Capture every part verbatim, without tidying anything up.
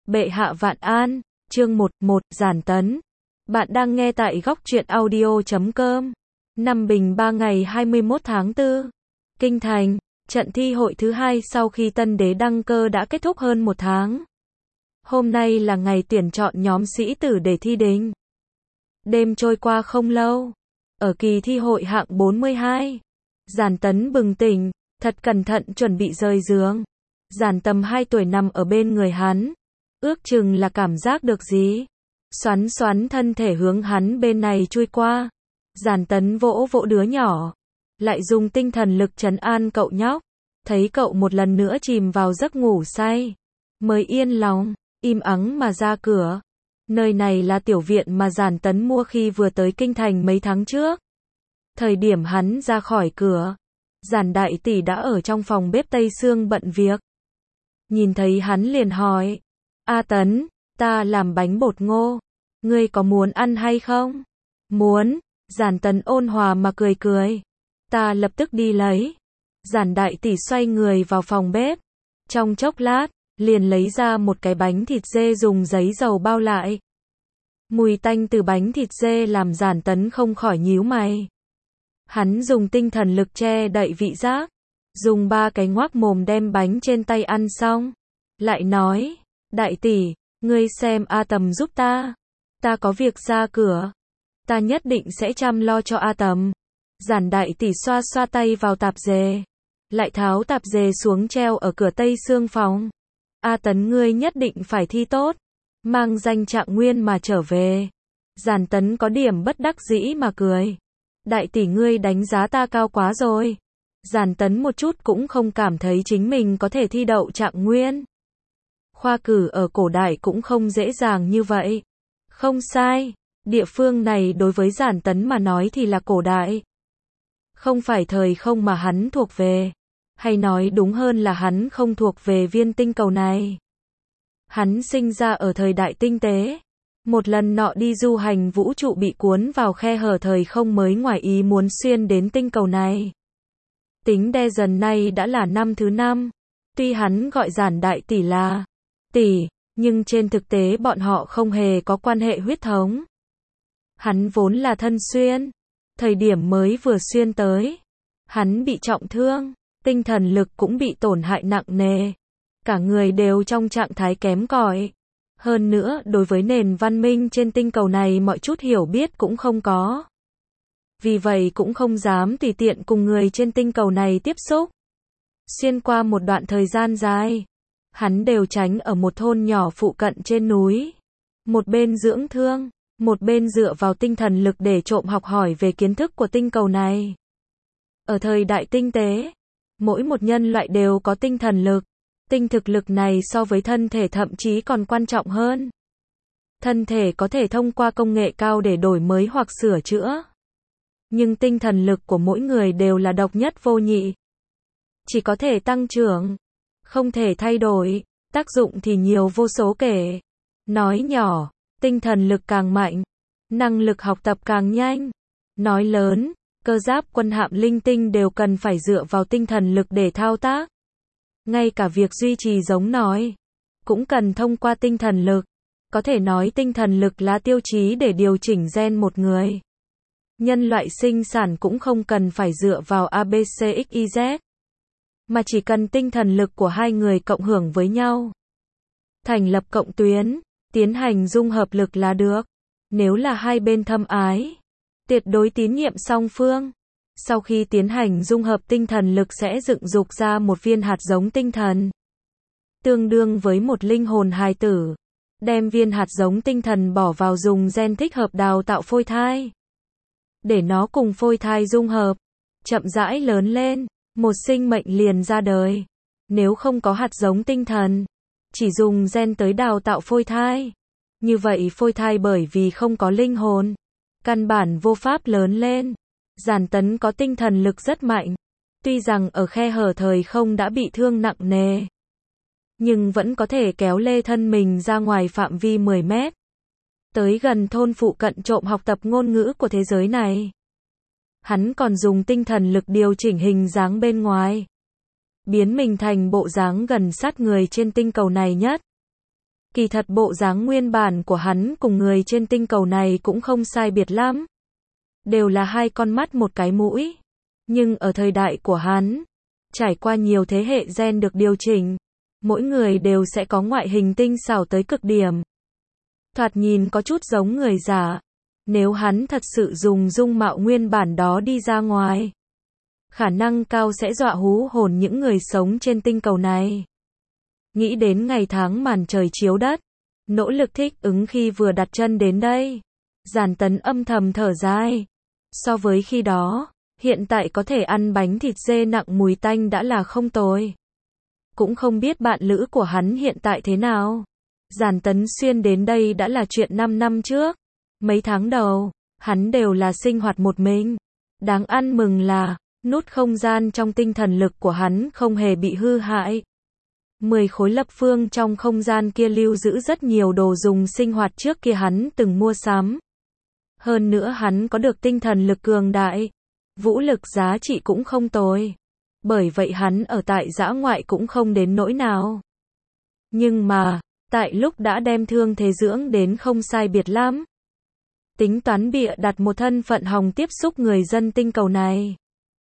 Bệ hạ vạn an, chương một, một, Giản Tấn. Bạn đang nghe tại góc truyện audio chấm com. Năm Bình ba ngày hai mươi mốt tháng tư. Kinh thành, trận thi hội thứ hai sau khi tân đế đăng cơ đã kết thúc hơn một tháng. Hôm nay là ngày tuyển chọn nhóm sĩ tử để thi đình. Đêm trôi qua không lâu. Ở kỳ thi hội hạng bốn mươi hai, Giản Tấn bừng tỉnh, thật cẩn thận chuẩn bị rời giường. Giản Tầm hai tuổi nằm ở bên người hắn. Ước chừng là cảm giác được gì. Xoắn xoắn thân thể hướng hắn bên này chui qua. Giản Tấn vỗ vỗ đứa nhỏ. Lại dùng tinh thần lực trấn an cậu nhóc. Thấy cậu một lần nữa chìm vào giấc ngủ say. Mới yên lòng, im ắng mà ra cửa. Nơi này là tiểu viện mà Giản Tấn mua khi vừa tới kinh thành mấy tháng trước. Thời điểm hắn ra khỏi cửa, Giản đại tỷ đã ở trong phòng bếp Tây Sương bận việc. Nhìn thấy hắn liền hỏi, A Tấn, ta làm bánh bột ngô, ngươi có muốn ăn hay không? Muốn, Giản Tấn ôn hòa mà cười cười, ta lập tức đi lấy. Giản đại tỷ xoay người vào phòng bếp, trong chốc lát, liền lấy ra một cái bánh thịt dê dùng giấy dầu bao lại. Mùi tanh từ bánh thịt dê làm Giản Tấn không khỏi nhíu mày. Hắn dùng tinh thần lực che đậy vị giác, dùng ba cái ngoác mồm đem bánh trên tay ăn xong, lại nói, đại tỷ, ngươi xem A Tầm giúp ta, ta có việc ra cửa, ta nhất định sẽ chăm lo cho A Tầm. Giản đại tỷ xoa xoa tay vào tạp dề, lại tháo tạp dề xuống treo ở cửa Tây Sương phòng. A Tấn ngươi nhất định phải thi tốt, mang danh trạng nguyên mà trở về. Giản Tấn có điểm bất đắc dĩ mà cười. Đại tỷ ngươi đánh giá ta cao quá rồi. Giản Tấn một chút cũng không cảm thấy chính mình có thể thi đậu trạng nguyên. Khoa cử ở cổ đại cũng không dễ dàng như vậy. Không sai, địa phương này đối với Giản Tấn mà nói thì là cổ đại. Không phải thời không mà hắn thuộc về. Hay nói đúng hơn là hắn không thuộc về viên tinh cầu này. Hắn sinh ra ở thời đại tinh tế. Một lần nọ đi du hành vũ trụ bị cuốn vào khe hở thời không mới ngoài ý muốn xuyên đến tinh cầu này. Tính đe dần nay đã là năm thứ năm. Tuy hắn gọi Giản đại tỷ là tỷ, nhưng trên thực tế bọn họ không hề có quan hệ huyết thống. Hắn vốn là thân xuyên. Thời điểm mới vừa xuyên tới, hắn bị trọng thương, tinh thần lực cũng bị tổn hại nặng nề. Cả người đều trong trạng thái kém cỏi. Hơn nữa, đối với nền văn minh trên tinh cầu này mọi chút hiểu biết cũng không có. Vì vậy cũng không dám tùy tiện cùng người trên tinh cầu này tiếp xúc. Xuyên qua một đoạn thời gian dài, hắn đều tránh ở một thôn nhỏ phụ cận trên núi. Một bên dưỡng thương, một bên dựa vào tinh thần lực để trộm học hỏi về kiến thức của tinh cầu này. Ở thời đại tinh tế, mỗi một nhân loại đều có tinh thần lực. Tinh thực lực này so với thân thể thậm chí còn quan trọng hơn. Thân thể có thể thông qua công nghệ cao để đổi mới hoặc sửa chữa. Nhưng tinh thần lực của mỗi người đều là độc nhất vô nhị. Chỉ có thể tăng trưởng, không thể thay đổi, tác dụng thì nhiều vô số kể. Nói nhỏ, tinh thần lực càng mạnh, năng lực học tập càng nhanh. Nói lớn, cơ giáp quân hạm linh tinh đều cần phải dựa vào tinh thần lực để thao tác. Ngay cả việc duy trì giống nòi, cũng cần thông qua tinh thần lực. Có thể nói tinh thần lực là tiêu chí để điều chỉnh gen một người. Nhân loại sinh sản cũng không cần phải dựa vào a bê xê ích y dét, mà chỉ cần tinh thần lực của hai người cộng hưởng với nhau. Thành lập cộng tuyến, tiến hành dung hợp lực là được. Nếu là hai bên thâm ái, tuyệt đối tín nhiệm song phương. Sau khi tiến hành dung hợp tinh thần lực sẽ dựng dục ra một viên hạt giống tinh thần. Tương đương với một linh hồn hài tử. Đem viên hạt giống tinh thần bỏ vào dùng gen thích hợp đào tạo phôi thai. Để nó cùng phôi thai dung hợp. Chậm rãi lớn lên. Một sinh mệnh liền ra đời. Nếu không có hạt giống tinh thần, chỉ dùng gen tới đào tạo phôi thai. Như vậy phôi thai bởi vì không có linh hồn, căn bản vô pháp lớn lên. Giản Tấn có tinh thần lực rất mạnh. Tuy rằng ở khe hở thời không đã bị thương nặng nề, nhưng vẫn có thể kéo lê thân mình ra ngoài phạm vi mười mét. Tới gần thôn phụ cận trộm học tập ngôn ngữ của thế giới này. Hắn còn dùng tinh thần lực điều chỉnh hình dáng bên ngoài. Biến mình thành bộ dáng gần sát người trên tinh cầu này nhất. Kỳ thật bộ dáng nguyên bản của hắn cùng người trên tinh cầu này cũng không sai biệt lắm. Đều là hai con mắt một cái mũi. Nhưng ở thời đại của hắn, trải qua nhiều thế hệ gen được điều chỉnh, mỗi người đều sẽ có ngoại hình tinh xảo tới cực điểm. Thoạt nhìn có chút giống người giả. Nếu hắn thật sự dùng dung mạo nguyên bản đó đi ra ngoài, khả năng cao sẽ dọa hú hồn những người sống trên tinh cầu này. Nghĩ đến ngày tháng màn trời chiếu đất, nỗ lực thích ứng khi vừa đặt chân đến đây, Giản Tấn âm thầm thở dài. So với khi đó, hiện tại có thể ăn bánh thịt dê nặng mùi tanh đã là không tồi. Cũng không biết bạn lữ của hắn hiện tại thế nào. Giản Tấn Xuyên đến đây đã là chuyện năm năm trước. Mấy tháng đầu, hắn đều là sinh hoạt một mình. Đáng ăn mừng là, nút không gian trong tinh thần lực của hắn không hề bị hư hại. Mười khối lập phương trong không gian kia lưu giữ rất nhiều đồ dùng sinh hoạt trước kia hắn từng mua sắm. Hơn nữa hắn có được tinh thần lực cường đại. Vũ lực giá trị cũng không tồi. Bởi vậy hắn ở tại dã ngoại cũng không đến nỗi nào. Nhưng mà, tại lúc đã đem thương thế dưỡng đến không sai biệt lắm, tính toán bịa đặt một thân phận hòng tiếp xúc người dân tinh cầu này.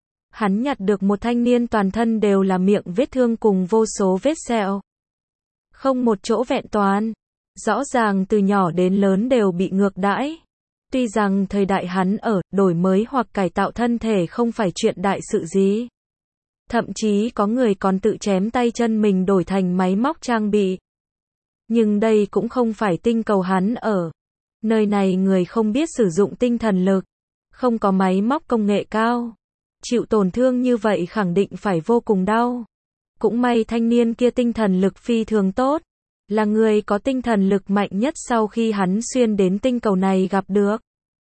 Hắn nhặt được một thanh niên toàn thân đều là miệng vết thương cùng vô số vết sẹo. Không một chỗ vẹn toàn. Rõ ràng từ nhỏ đến lớn đều bị ngược đãi. Tuy rằng thời đại hắn ở, đổi mới hoặc cải tạo thân thể không phải chuyện đại sự gì. Thậm chí có người còn tự chém tay chân mình đổi thành máy móc trang bị. Nhưng đây cũng không phải tinh cầu hắn ở. Nơi này người không biết sử dụng tinh thần lực. Không có máy móc công nghệ cao. Chịu tổn thương như vậy khẳng định phải vô cùng đau. Cũng may thanh niên kia tinh thần lực phi thường tốt. Là người có tinh thần lực mạnh nhất sau khi hắn xuyên đến tinh cầu này gặp được.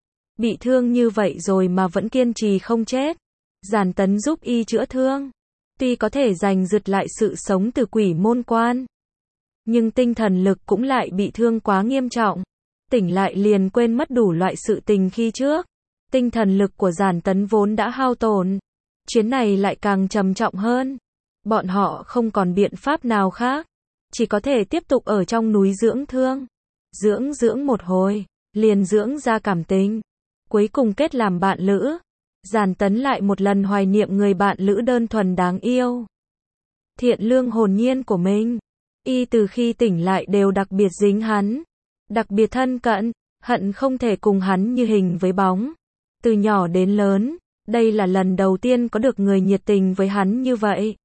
Bị thương như vậy rồi mà vẫn kiên trì không chết. Giản Tấn giúp y chữa thương. Tuy có thể giành giật lại sự sống từ quỷ môn quan, nhưng tinh thần lực cũng lại bị thương quá nghiêm trọng. Tỉnh lại liền quên mất đủ loại sự tình khi trước. Tinh thần lực của Giản Tấn vốn đã hao tổn. Chuyến này lại càng trầm trọng hơn. Bọn họ không còn biện pháp nào khác. Chỉ có thể tiếp tục ở trong núi dưỡng thương. Dưỡng dưỡng một hồi, liền dưỡng ra cảm tình. Cuối cùng kết làm bạn lữ. Giản Tấn lại một lần hoài niệm người bạn lữ đơn thuần đáng yêu, thiện lương hồn nhiên của mình. Y từ khi tỉnh lại đều đặc biệt dính hắn. Đặc biệt thân cận, hận không thể cùng hắn như hình với bóng. Từ nhỏ đến lớn, đây là lần đầu tiên có được người nhiệt tình với hắn như vậy.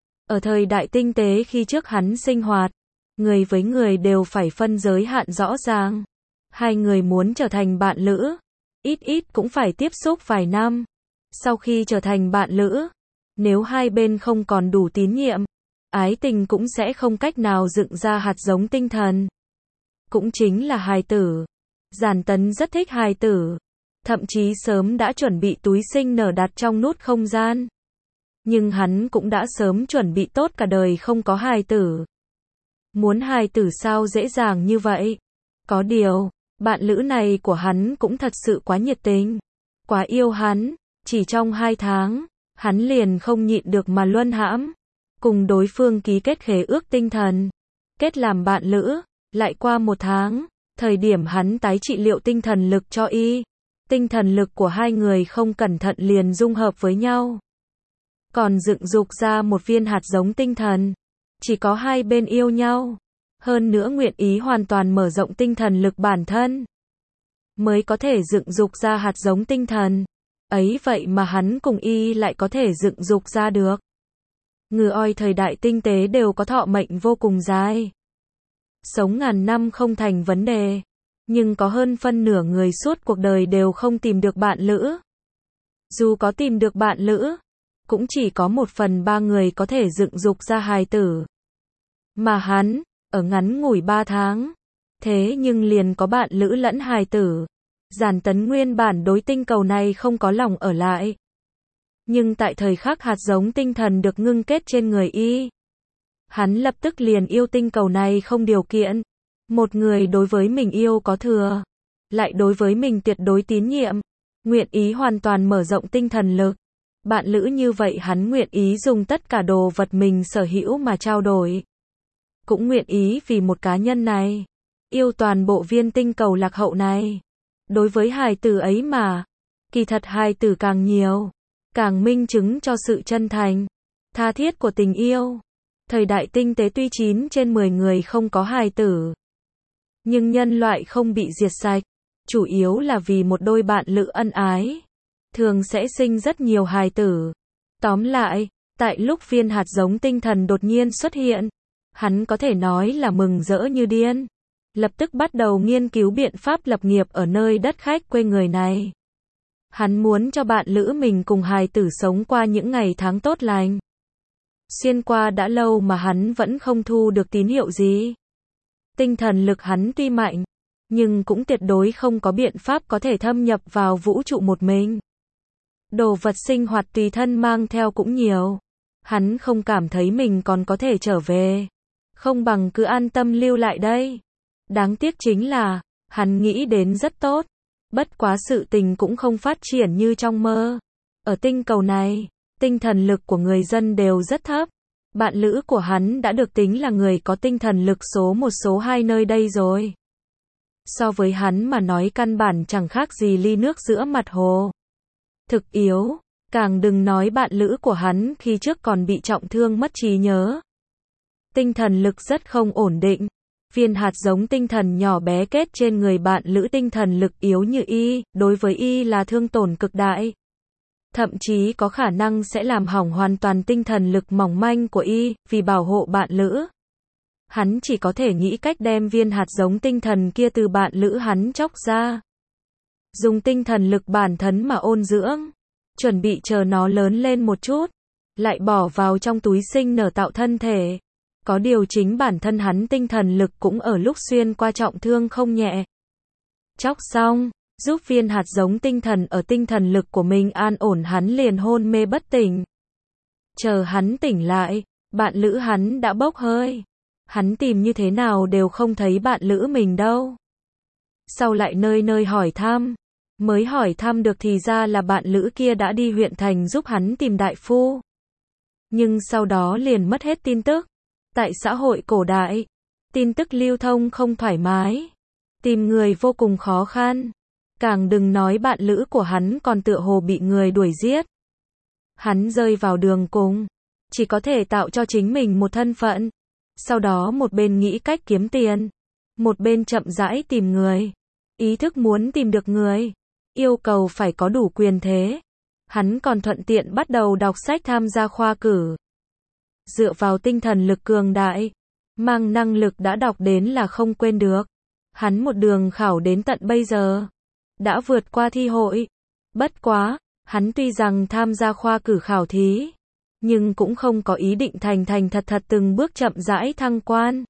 Ở thời đại tinh tế khi trước hắn sinh hoạt, người với người đều phải phân giới hạn rõ ràng. Hai người muốn trở thành bạn lữ, ít ít cũng phải tiếp xúc vài năm. Sau khi trở thành bạn lữ, nếu hai bên không còn đủ tín nhiệm, ái tình cũng sẽ không cách nào dựng ra hạt giống tinh thần. Cũng chính là hài tử. Giản Tấn rất thích hài tử. Thậm chí sớm đã chuẩn bị túi sinh nở đặt trong nút không gian. Nhưng hắn cũng đã sớm chuẩn bị tốt cả đời không có hài tử. Muốn hài tử sao dễ dàng như vậy? Có điều, bạn lữ này của hắn cũng thật sự quá nhiệt tình. Quá yêu hắn. Chỉ trong hai tháng, hắn liền không nhịn được mà luân hãm. Cùng đối phương ký kết khế ước tinh thần. Kết làm bạn lữ. Lại qua một tháng, thời điểm hắn tái trị liệu tinh thần lực cho y. Tinh thần lực của hai người không cẩn thận liền dung hợp với nhau. Còn dựng dục ra một viên hạt giống tinh thần. Chỉ có hai bên yêu nhau. Hơn nữa nguyện ý hoàn toàn mở rộng tinh thần lực bản thân. Mới có thể dựng dục ra hạt giống tinh thần. Ấy vậy mà hắn cùng y lại có thể dựng dục ra được. Ngừ oi thời đại tinh tế đều có thọ mệnh vô cùng dài. Sống ngàn năm không thành vấn đề. Nhưng có hơn phân nửa người suốt cuộc đời đều không tìm được bạn lữ. Dù có tìm được bạn lữ, cũng chỉ có một phần ba người có thể dựng dục ra hài tử. Mà hắn, ở ngắn ngủi ba tháng. Thế nhưng liền có bạn lữ lẫn hài tử. Giản Tấn nguyên bản đối tinh cầu này không có lòng ở lại. Nhưng tại thời khắc hạt giống tinh thần được ngưng kết trên người y, hắn lập tức liền yêu tinh cầu này không điều kiện. Một người đối với mình yêu có thừa, lại đối với mình tuyệt đối tín nhiệm, nguyện ý hoàn toàn mở rộng tinh thần lực. Bạn lữ như vậy hắn nguyện ý dùng tất cả đồ vật mình sở hữu mà trao đổi. cũng nguyện ý vì một cá nhân này, yêu toàn bộ viên tinh cầu lạc hậu này. Đối với hài tử ấy mà, kỳ thật hài tử càng nhiều, càng minh chứng cho sự chân thành, tha thiết của tình yêu. Thời đại tinh tế tuy chín trên mười người không có hài tử, nhưng nhân loại không bị diệt sạch, chủ yếu là vì một đôi bạn lữ ân ái, thường sẽ sinh rất nhiều hài tử. Tóm lại, tại lúc viên hạt giống tinh thần đột nhiên xuất hiện, hắn có thể nói là mừng rỡ như điên, lập tức bắt đầu nghiên cứu biện pháp lập nghiệp ở nơi đất khách quê người này. Hắn muốn cho bạn lữ mình cùng hài tử sống qua những ngày tháng tốt lành. Xuyên qua đã lâu mà hắn vẫn không thu được tín hiệu gì. Tinh thần lực hắn tuy mạnh, nhưng cũng tuyệt đối không có biện pháp có thể thâm nhập vào vũ trụ một mình. Đồ vật sinh hoạt tùy thân mang theo cũng nhiều. Hắn không cảm thấy mình còn có thể trở về. Không bằng cứ an tâm lưu lại đây. Đáng tiếc chính là, hắn nghĩ đến rất tốt. Bất quá sự tình cũng không phát triển như trong mơ. Ở tinh cầu này, tinh thần lực của người dân đều rất thấp. Bạn lữ của hắn đã được tính là người có tinh thần lực số một số hai nơi đây rồi. So với hắn mà nói căn bản chẳng khác gì ly nước giữa mặt hồ. Thực yếu, càng đừng nói bạn lữ của hắn khi trước còn bị trọng thương mất trí nhớ. Tinh thần lực rất không ổn định. Viên hạt giống tinh thần nhỏ bé kết trên người bạn lữ tinh thần lực yếu như y, đối với y là thương tổn cực đại. Thậm chí có khả năng sẽ làm hỏng hoàn toàn tinh thần lực mỏng manh của y, vì bảo hộ bạn lữ. Hắn chỉ có thể nghĩ cách đem viên hạt giống tinh thần kia từ bạn lữ hắn chóc ra. Dùng tinh thần lực bản thân mà ôn dưỡng, chuẩn bị chờ nó lớn lên một chút, lại bỏ vào trong túi sinh nở tạo thân thể. Có điều chính bản thân hắn tinh thần lực cũng ở lúc xuyên qua trọng thương không nhẹ. Chóc xong, giúp viên hạt giống tinh thần ở tinh thần lực của mình an ổn, hắn liền hôn mê bất tỉnh. Chờ hắn tỉnh lại, bạn lữ hắn đã bốc hơi. Hắn tìm như thế nào đều không thấy bạn lữ mình đâu. Sau lại nơi nơi hỏi thăm, mới hỏi thăm được thì ra là bạn lữ kia đã đi huyện thành giúp hắn tìm đại phu. Nhưng sau đó liền mất hết tin tức. Tại xã hội cổ đại, tin tức lưu thông không thoải mái, tìm người vô cùng khó khăn. Càng đừng nói bạn lữ của hắn còn tựa hồ bị người đuổi giết. Hắn rơi vào đường cùng, chỉ có thể tạo cho chính mình một thân phận. Sau đó một bên nghĩ cách kiếm tiền, một bên chậm rãi tìm người. Ý thức muốn tìm được người, yêu cầu phải có đủ quyền thế. Hắn còn thuận tiện bắt đầu đọc sách tham gia khoa cử. Dựa vào tinh thần lực cường đại, mang năng lực đã đọc đến là không quên được. Hắn một đường khảo đến tận bây giờ, đã vượt qua thi hội. Bất quá, hắn tuy rằng tham gia khoa cử khảo thí, nhưng cũng không có ý định thành thành thật thật từng bước chậm rãi thăng quan.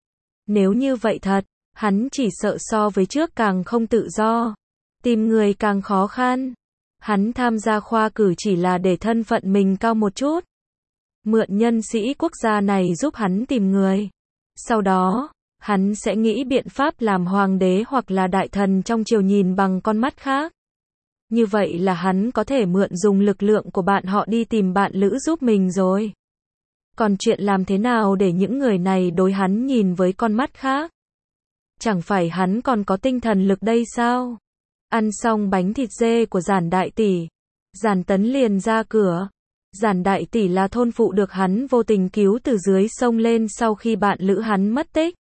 Nếu như vậy thật, hắn chỉ sợ so với trước càng không tự do, tìm người càng khó khăn. Hắn tham gia khoa cử chỉ là để thân phận mình cao một chút. Mượn nhân sĩ quốc gia này giúp hắn tìm người. Sau đó, hắn sẽ nghĩ biện pháp làm hoàng đế hoặc là đại thần trong triều nhìn bằng con mắt khác. Như vậy là hắn có thể mượn dùng lực lượng của bạn họ đi tìm bạn lữ giúp mình rồi. Còn chuyện làm thế nào để những người này đối hắn nhìn với con mắt khác? Chẳng phải hắn còn có tinh thần lực đây sao? Ăn xong bánh thịt dê của Giản đại tỷ, Giản Tấn liền ra cửa. Giản đại tỷ là thôn phụ được hắn vô tình cứu từ dưới sông lên sau khi bạn lữ hắn mất tích.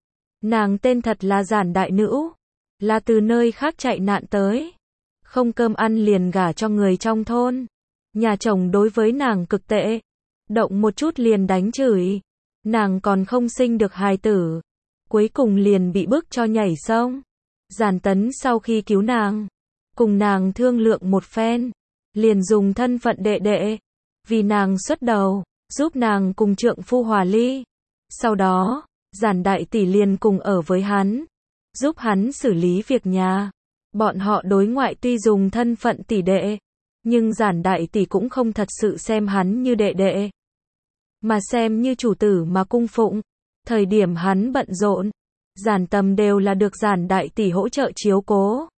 Nàng tên thật là Giản đại nữ, là từ nơi khác chạy nạn tới. Không cơm ăn liền gả cho người trong thôn. Nhà chồng đối với nàng cực tệ, động một chút liền đánh chửi. Nàng còn không sinh được hài tử, cuối cùng liền bị bức cho nhảy sông. Giản Tấn sau khi cứu nàng, cùng nàng thương lượng một phen, liền dùng thân phận đệ đệ, vì nàng xuất đầu, giúp nàng cùng trượng phu hòa ly. Sau đó, Giản đại tỷ liền cùng ở với hắn, giúp hắn xử lý việc nhà. Bọn họ đối ngoại tuy dùng thân phận tỷ đệ, nhưng Giản đại tỷ cũng không thật sự xem hắn như đệ đệ, mà xem như chủ tử mà cung phụng. Thời điểm hắn bận rộn, Giản Tầm đều là được Giản đại tỷ hỗ trợ chiếu cố.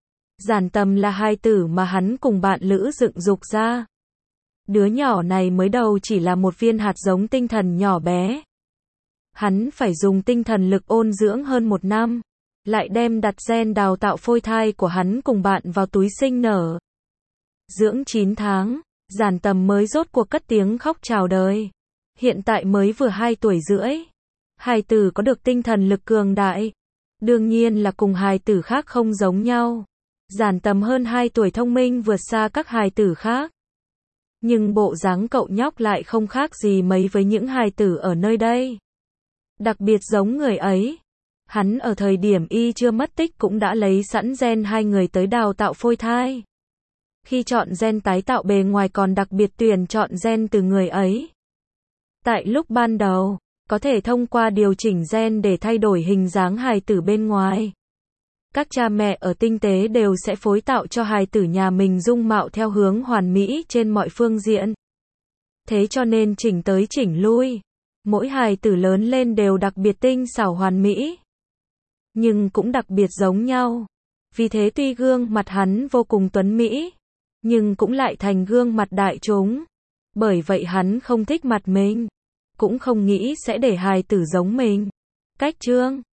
Giản Tầm là hai tử mà hắn cùng bạn lữ dựng dục ra. Đứa nhỏ này mới đầu chỉ là một viên hạt giống tinh thần nhỏ bé. Hắn phải dùng tinh thần lực ôn dưỡng hơn một năm, lại đem đặt gen đào tạo phôi thai của hắn cùng bạn vào túi sinh nở. Dưỡng chín tháng, Giản Tầm mới rốt cuộc cất tiếng khóc chào đời. Hiện tại mới vừa hai tuổi rưỡi. Hài tử có được tinh thần lực cường đại. Đương nhiên là cùng hài tử khác không giống nhau. Giản Tầm hơn hai tuổi thông minh vượt xa các hài tử khác. Nhưng bộ dáng cậu nhóc lại không khác gì mấy với những hài tử ở nơi đây. Đặc biệt giống người ấy. Hắn ở thời điểm y chưa mất tích cũng đã lấy sẵn gen hai người tới đào tạo phôi thai. Khi chọn gen tái tạo bề ngoài còn đặc biệt tuyển chọn gen từ người ấy. Tại lúc ban đầu, có thể thông qua điều chỉnh gen để thay đổi hình dáng hài tử bên ngoài. Các cha mẹ ở tinh tế đều sẽ phối tạo cho hài tử nhà mình dung mạo theo hướng hoàn mỹ trên mọi phương diện. Thế cho nên chỉnh tới chỉnh lui, mỗi hài tử lớn lên đều đặc biệt tinh xảo hoàn mỹ. Nhưng cũng đặc biệt giống nhau. Vì thế tuy gương mặt hắn vô cùng tuấn mỹ, nhưng cũng lại thành gương mặt đại chúng. Bởi vậy hắn không thích mặt mình, cũng không nghĩ sẽ để hài tử giống mình. Cách chương